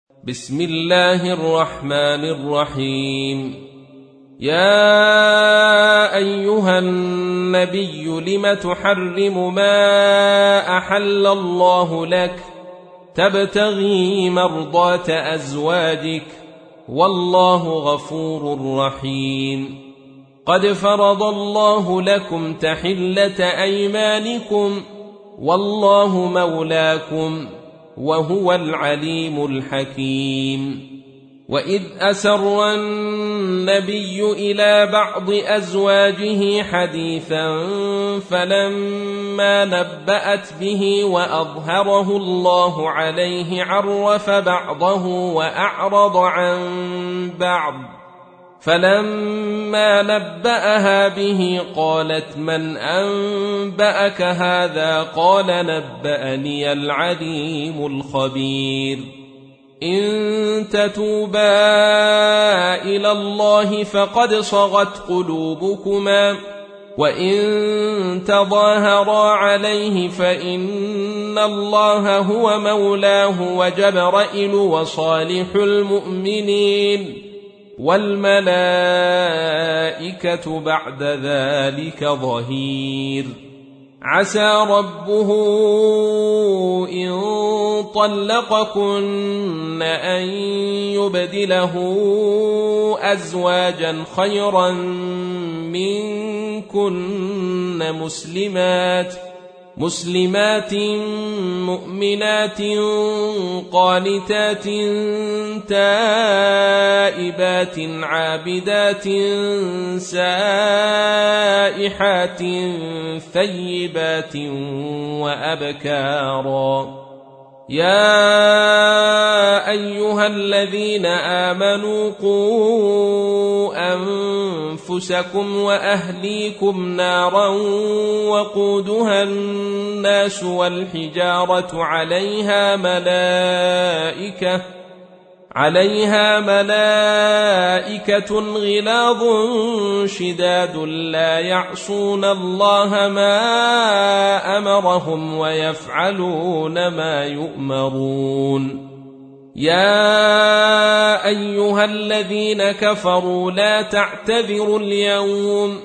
بسم الله الرحمن الرحيم. يا أيها النبي لم تحرم ما أحل الله لك تبتغي مرضات أزواجك والله غفور رحيم. قد فرض الله لكم تحلة أيمانكم والله مولاكم وهو العليم الحكيم. وإذ أسر النبي إلى بعض أزواجه حديثا فلما نبأت به وأظهره الله عليه عرف بعضه وأعرض عن بعض، فلما نبأها به قالت من أنبأك هذا؟ قال نبأني العليم الخبير. إن تتوبا إلى الله فقد صغت قلوبكما وإن تظاهرا عليه فإن الله هو مولاه وجبرائيل وصالح المؤمنين والملائكة بعد ذلك ظهير. عسى ربه إن طلقكن أن يبدله أزواجا خيرا منكن مسلمات مؤمنات قانتات تائبات عابدات سائحات ثيبات وأبكارا. يا أيها الذين آمنوا قوا أنفسكم وأهليكم نارا وقودها الناس والحجارة عليها ملائكة غلاظ شداد لا يعصون الله ما أمرهم ويفعلون ما يؤمرون. يا أيها الذين كفروا لا تعتذروا اليوم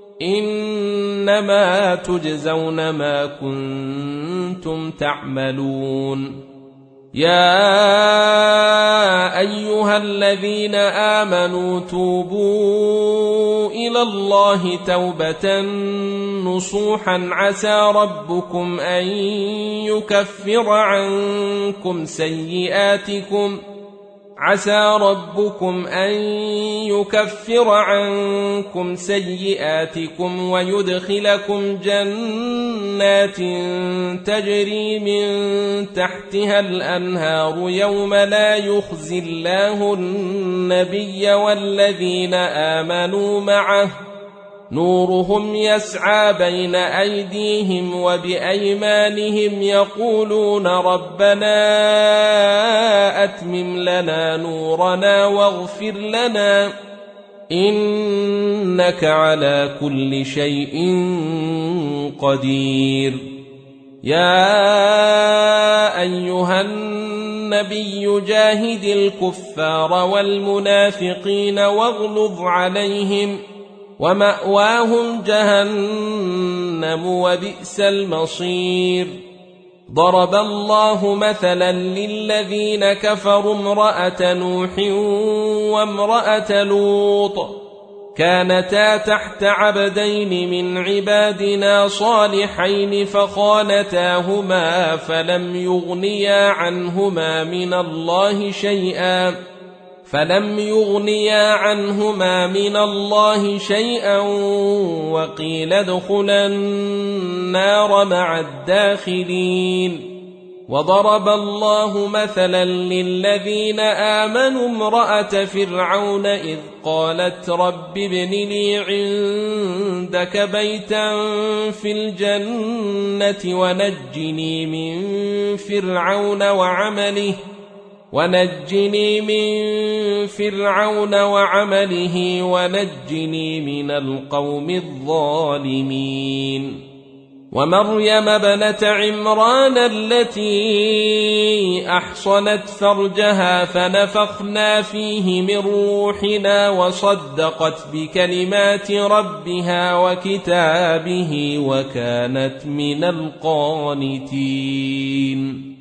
إنما تجزون ما كنتم تعملون. يا أيها الذين آمنوا توبوا إلى الله توبة نصوحا عسى ربكم أن يكفر عنكم سيئاتكم ويدخلكم جنات تجري من تحتها الأنهار يوم لا يخزي الله النبي والذين آمنوا معه نورهم يسعى بين أيديهم وبأيمانهم يقولون ربنا أتمم لنا نورنا واغفر لنا إنك على كل شيء قدير. يا أيها النبي جاهد الكفار والمنافقين واغلظ عليهم ومأواهم جهنم وبئس المصير. ضرب الله مثلا للذين كفروا امرأة نوح وامرأة لوط كانتا تحت عبدين من عبادنا صالحين فخانتاهما فلم يغنيا عنهما من الله شيئا وقيل ادخلا النار مع الداخلين. وضرب الله مثلا للذين آمنوا امرأة فرعون إذ قالت رب ابن لي عندك بيتا في الجنة ونجني من فرعون وعمله ونجني من القوم الظالمين. ومريم ابنة عمران التي أحصنت فرجها فنفخنا فيه من روحنا وصدقت بكلمات ربها وكتابه وكانت من القانتين.